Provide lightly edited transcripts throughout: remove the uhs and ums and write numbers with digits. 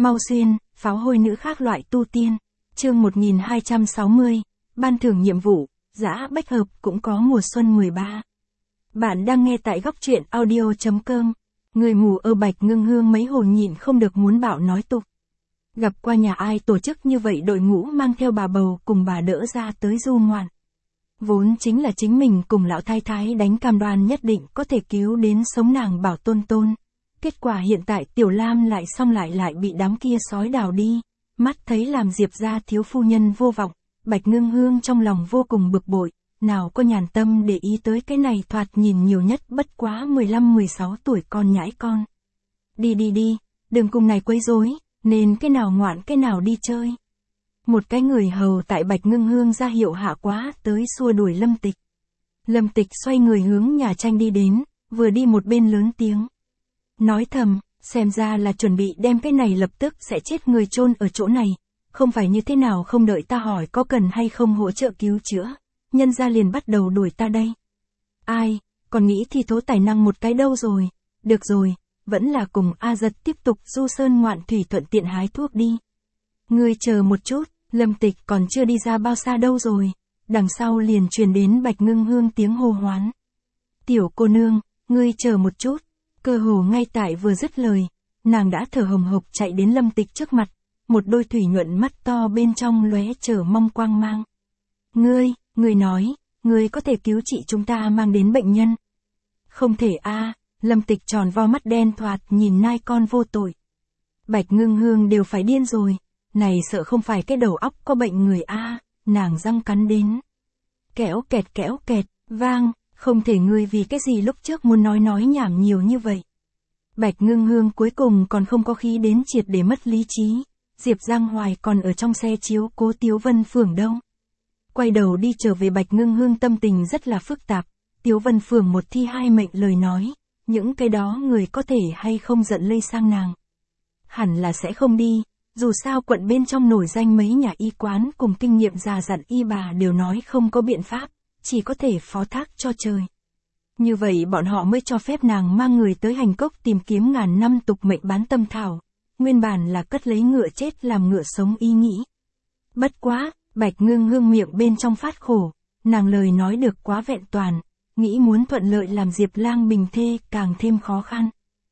Mau xuyên, pháo hôi nữ khác loại tu tiên. Chương 1260, ban thưởng nhiệm vụ, Dã Bách Hợp cũng có mùa xuân 13. Bạn đang nghe tại góc truyện audio.com. Người mù ở Bạch Ngưng Hương mấy hồi nhịn không được muốn bạo nói tục. Gặp qua nhà ai tổ chức như vậy đội ngũ mang theo bà bầu cùng bà đỡ ra tới du ngoạn. Vốn chính là chính mình cùng lão thái thái đánh cam đoan nhất định có thể cứu đến sống nàng Bảo Tôn Tôn. Kết quả hiện tại Tiểu Lam lại xong lại bị đám kia sói đào đi. Mắt thấy làm Diệp gia thiếu phu nhân vô vọng, Bạch Ngưng Hương trong lòng vô cùng bực bội, nào có nhàn tâm để ý tới cái này thoạt nhìn nhiều nhất bất quá 15-16 tuổi con nhãi con. Đi, đừng cùng này quấy rối, nên cái nào ngoạn cái nào đi chơi. Một cái người hầu tại Bạch Ngưng Hương ra hiệu hạ quá tới xua đuổi Lâm Tịch. Lâm Tịch xoay người hướng nhà tranh đi đến, vừa đi một bên lớn tiếng. Nói thầm, xem ra là chuẩn bị đem cái này lập tức sẽ chết người chôn ở chỗ này, không phải như thế nào không đợi ta hỏi có cần hay không hỗ trợ cứu chữa, nhân ra liền bắt đầu đuổi ta đây. Ai, còn nghĩ thi thố tài năng một cái đâu rồi, được rồi, vẫn là cùng A Giật tiếp tục du sơn ngoạn thủy thuận tiện hái thuốc đi. Ngươi chờ một chút, Lâm Tịch còn chưa đi ra bao xa đâu rồi, đằng sau liền truyền đến Bạch Ngưng Hương tiếng hô hoán. Tiểu cô nương, ngươi chờ một chút. Cơ hồ ngay tại vừa dứt lời, nàng đã thở hồng hộc chạy đến Lâm Tịch trước mặt, một đôi thủy nhuận mắt to bên trong lóe chờ mong quang mang. Ngươi nói, ngươi có thể cứu trị chúng ta mang đến bệnh nhân. Không thể a. Lâm Tịch tròn vo mắt đen thoạt nhìn nai con vô tội. Bạch Ngưng Hương đều phải điên rồi, này sợ không phải cái đầu óc có bệnh người a. Nàng răng cắn đến. Kéo kẹt, vang. Không thể ngươi vì cái gì lúc trước muốn nói nhảm nhiều như vậy. Bạch Ngưng Hương cuối cùng còn không có khí đến triệt để mất lý trí. Diệp Giang Hoài còn ở trong xe chiếu cố Tiếu Vân Phường đâu. Quay đầu đi trở về Bạch Ngưng Hương tâm tình rất là phức tạp. Tiếu Vân Phường một thi hai mệnh lời nói. Những cái đó người có thể hay không giận lây sang nàng. Hẳn là sẽ không đi. Dù sao quận bên trong nổi danh mấy nhà y quán cùng kinh nghiệm già dặn y bà đều nói không có biện pháp. Chỉ có thể phó thác cho trời. Như vậy bọn họ mới cho phép nàng mang người tới hành cốc tìm kiếm ngàn năm tục mệnh bán tâm thảo. Nguyên bản là cất lấy ngựa chết làm ngựa sống ý nghĩ. Bất quá, Bạch Ngưng Hương miệng bên trong phát khổ. Nàng lời nói được quá vẹn toàn. Nghĩ muốn thuận lợi làm Diệp Lang bình thê càng thêm khó khăn.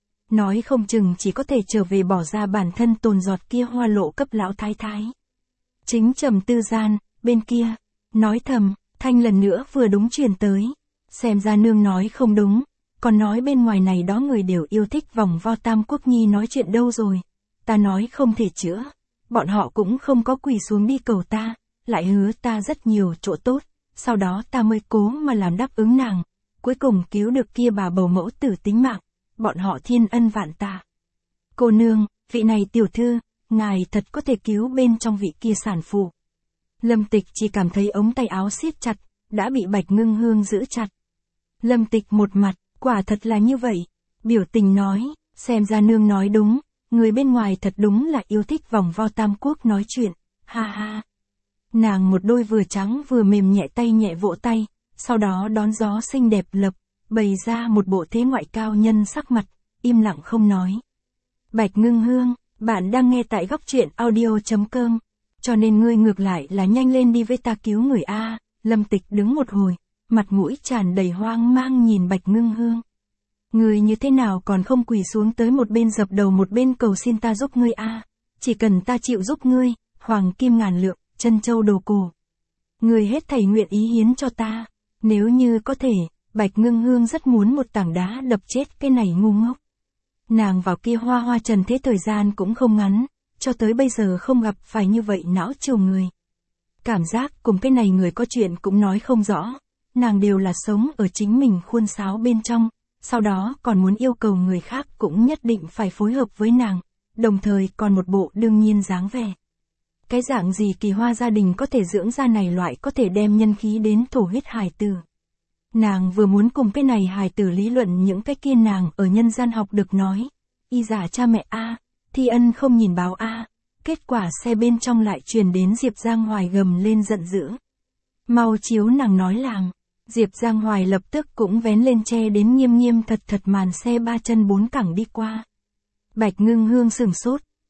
Nói không chừng chỉ có thể trở về bỏ ra bản thân tồn giọt kia hoa lộ cấp lão thái thái. Chính trầm tư gian, bên kia, nói thầm. Thanh lần nữa vừa đúng truyền tới. Xem ra nương nói không đúng. Còn nói bên ngoài này đó người đều yêu thích vòng vo Tam Quốc Nhi nói chuyện đâu rồi. Ta nói không thể chữa. Bọn họ cũng không có quỳ xuống đi cầu ta. Lại hứa ta rất nhiều chỗ tốt. Sau đó ta mới cố mà làm đáp ứng nàng. Cuối cùng cứu được kia bà bầu mẫu tử tính mạng. Bọn họ thiên ân vạn tạ. Cô nương, vị này tiểu thư, ngài thật có thể cứu bên trong vị kia sản phụ. Lâm Tịch chỉ cảm thấy ống tay áo siết chặt, đã bị Bạch Ngưng Hương giữ chặt. Lâm Tịch một mặt, quả thật là như vậy. Biểu tình nói, xem ra nương nói đúng, người bên ngoài thật đúng là yêu thích vòng vo Tam Quốc nói chuyện, ha ha. Nàng một đôi vừa trắng vừa mềm nhẹ tay nhẹ vỗ tay, sau đó đón gió xinh đẹp lập, bày ra một bộ thế ngoại cao nhân sắc mặt, im lặng không nói. Bạch Ngưng Hương, bạn đang nghe tại góc truyện audio.com. Cho nên ngươi ngược lại là nhanh lên đi với ta cứu người a. Lâm Tịch đứng một hồi, mặt mũi tràn đầy hoang mang nhìn Bạch Ngưng Hương. Ngươi như thế nào còn không quỳ xuống tới một bên dập đầu một bên cầu xin ta giúp ngươi a. Chỉ cần ta chịu giúp ngươi, hoàng kim ngàn lượng, chân châu đồ cổ. Ngươi hết thảy nguyện ý hiến cho ta. Nếu như có thể, Bạch Ngưng Hương rất muốn một tảng đá đập chết cái này ngu ngốc. Nàng vào kia hoa trần thế thời gian cũng không ngắn. Cho tới bây giờ không gặp phải như vậy não chiều người. Cảm giác cùng cái này người có chuyện cũng nói không rõ. Nàng đều là sống ở chính mình khuôn sáo bên trong. Sau đó còn muốn yêu cầu người khác cũng nhất định phải phối hợp với nàng. Đồng thời còn một bộ đương nhiên dáng vẻ. Cái dạng gì kỳ hoa gia đình có thể dưỡng ra này loại có thể đem nhân khí đến thổ huyết hài tử. Nàng vừa muốn cùng cái này hài tử lý luận những cái kia nàng ở nhân gian học được nói. Y giả cha mẹ a. Thi ân không nhìn báo a. Kết quả xe bên trong lại truyền đến Diệp Giang Hoài gầm lên giận dữ. Mau chiếu nàng nói làm. Diệp Giang Hoài lập tức cũng vén lên che đến nghiêm thật màn xe ba chân bốn cẳng đi qua. Bạch Ngưng Hương sửng sốt,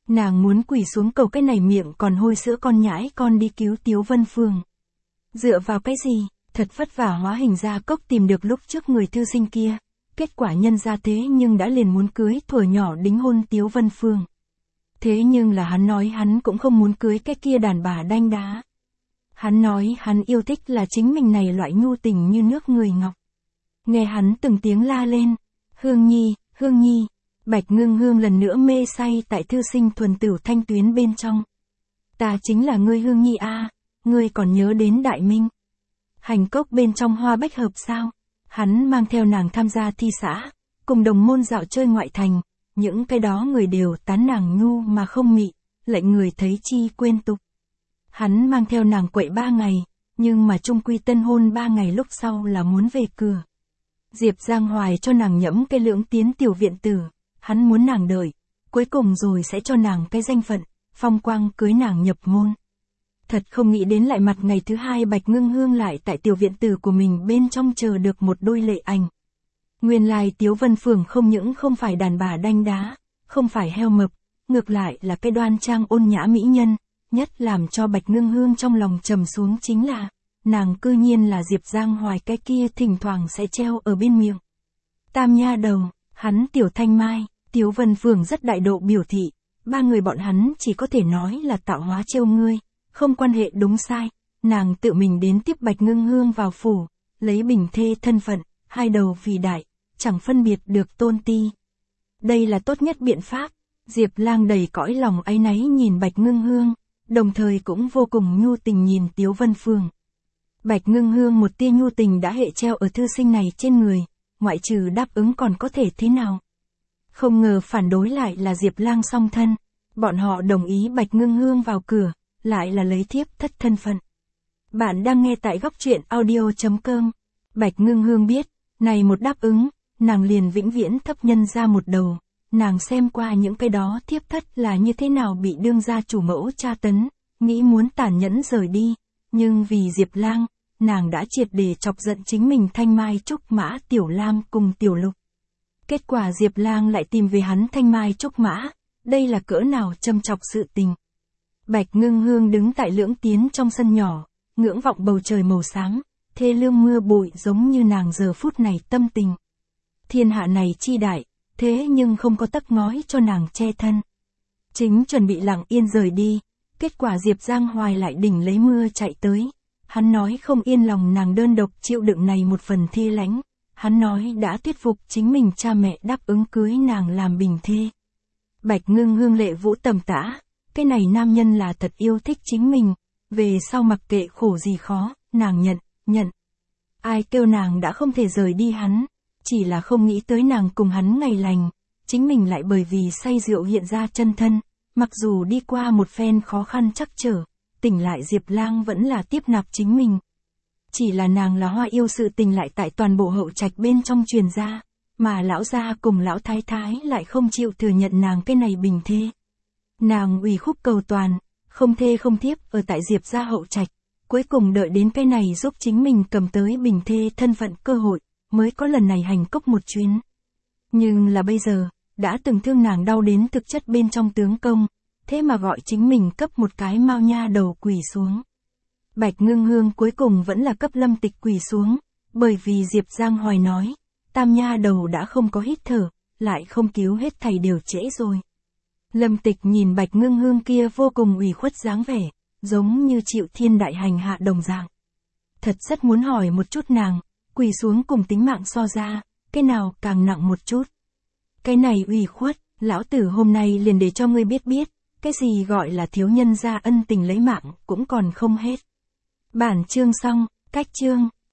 Nàng muốn quỳ xuống cầu cái này miệng còn hôi sữa con nhãi con đi cứu Tiếu Vân Phương. Dựa vào cái gì, thật vất vả hóa hình gia cốc tìm được lúc trước người thư sinh kia. Kết quả nhân ra thế nhưng đã liền muốn cưới thuở nhỏ đính hôn Tiếu Vân Phương. Thế nhưng là hắn nói hắn cũng không muốn cưới cái kia đàn bà đanh đá. Hắn nói hắn yêu thích là chính mình này loại nhu tình như nước người ngọc. Nghe hắn từng tiếng la lên, Hương Nhi, Hương Nhi, Bạch Ngưng Hương lần nữa mê say tại thư sinh thuần tửu thanh tuyến bên trong. Ta chính là ngươi Hương Nhi a, ngươi còn nhớ đến Đại Minh. Hành cốc bên trong hoa bách hợp sao? Hắn mang theo nàng tham gia thi xã, cùng đồng môn dạo chơi ngoại thành, những cái đó người đều tán nàng nhu mà không mị, lệnh người thấy chi quên tục. Hắn mang theo nàng quậy 3 ngày, nhưng mà chung quy tân hôn 3 ngày lúc sau là muốn về cửa. Diệp Giang Hoài cho nàng nhẫm cái lưỡng tiến tiểu viện tử, hắn muốn nàng đợi, cuối cùng rồi sẽ cho nàng cái danh phận, phong quang cưới nàng nhập môn. Thật không nghĩ đến lại mặt ngày thứ 2 Bạch Ngưng Hương lại tại tiểu viện tử của mình bên trong chờ được một đôi lệ ảnh. Nguyên lai Tiếu Vân Phường không những không phải đàn bà đanh đá, không phải heo mập, ngược lại là cái đoan trang ôn nhã mỹ nhân, nhất làm cho Bạch Ngưng Hương trong lòng trầm xuống chính là, nàng cư nhiên là Diệp Giang Hoài cái kia thỉnh thoảng sẽ treo ở bên miệng. Tam nha đầu, hắn Tiểu Thanh Mai, Tiếu Vân Phường rất đại độ biểu thị, 3 người bọn hắn chỉ có thể nói là tạo hóa trêu ngươi, không quan hệ đúng sai, nàng tự mình đến tiếp Bạch Ngưng Hương vào phủ, lấy bình thê thân phận, 2 đầu vì đại, chẳng phân biệt được tôn ti. Đây là tốt nhất biện pháp, Diệp Lang đầy cõi lòng áy náy nhìn Bạch Ngưng Hương, đồng thời cũng vô cùng nhu tình nhìn Tiếu Vân Phường. Bạch Ngưng Hương một tia nhu tình đã hệ treo ở thư sinh này trên người, ngoại trừ đáp ứng còn có thể thế nào. Không ngờ phản đối lại là Diệp Lang song thân, bọn họ đồng ý Bạch Ngưng Hương vào cửa, lại là lấy thiếp thất thân phận. Bạn đang nghe tại góc truyện audio.com. Bạch Ngưng Hương biết, này một đáp ứng, nàng liền vĩnh viễn thấp nhân ra một đầu, nàng xem qua những cái đó thiếp thất là như thế nào bị đương gia chủ mẫu tra tấn, nghĩ muốn tàn nhẫn rời đi, nhưng vì Diệp Lang, nàng đã triệt để chọc giận chính mình Thanh Mai Trúc Mã Tiểu Lam cùng Tiểu Lục. Kết quả Diệp Lang lại tìm về hắn Thanh Mai Trúc Mã, đây là cỡ nào châm chọc sự tình. Bạch Ngưng Hương đứng tại lưỡng tiến trong sân nhỏ, ngưỡng vọng bầu trời màu xám, thê lương mưa bụi giống như nàng giờ phút này tâm tình. Thiên hạ này chi đại, thế nhưng không có tấc ngói cho nàng che thân. Chính chuẩn bị lặng yên rời đi, kết quả Diệp Giang Hoài lại đỉnh lấy mưa chạy tới. Hắn nói không yên lòng nàng đơn độc chịu đựng này một phần thê lánh. Hắn nói đã thuyết phục chính mình cha mẹ đáp ứng cưới nàng làm bình thê. Bạch Ngưng Hương lệ vũ tầm tã, cái này nam nhân là thật yêu thích chính mình, về sau mặc kệ khổ gì khó, nàng nhận. Ai kêu nàng đã không thể rời đi hắn, chỉ là không nghĩ tới nàng cùng hắn ngày lành, chính mình lại bởi vì say rượu hiện ra chân thân, mặc dù đi qua một phen khó khăn trắc trở, tỉnh lại Diệp Lang vẫn là tiếp nạp chính mình. Chỉ là nàng là hoa yêu sự tình lại tại toàn bộ hậu trạch bên trong truyền ra, mà lão gia cùng lão thái thái lại không chịu thừa nhận nàng cái này bình thê. Nàng ủy khúc cầu toàn, không thê không thiếp ở tại Diệp gia hậu trạch, cuối cùng đợi đến cái này giúp chính mình cầm tới bình thê thân phận cơ hội, mới có lần này hành cốc một chuyến. Nhưng là bây giờ, đã từng thương nàng đau đến thực chất bên trong tướng công, thế mà gọi chính mình cấp một cái mao nha đầu quỳ xuống. Bạch Ngưng Hương cuối cùng vẫn là cấp Lâm Tịch quỳ xuống, bởi vì Diệp Giang Hoài nói, tam nha đầu đã không có hít thở, lại không cứu hết thầy đều trễ rồi. Lâm Tịch nhìn Bạch Ngưng Hương kia vô cùng ủy khuất dáng vẻ, giống như chịu thiên đại hành hạ đồng dạng. Thật rất muốn hỏi một chút nàng, quỳ xuống cùng tính mạng so ra, cái nào càng nặng một chút. Cái này ủy khuất, lão tử hôm nay liền để cho ngươi biết, cái gì gọi là thiếu nhân gia ân tình lấy mạng cũng còn không hết. Bản chương xong, cách chương.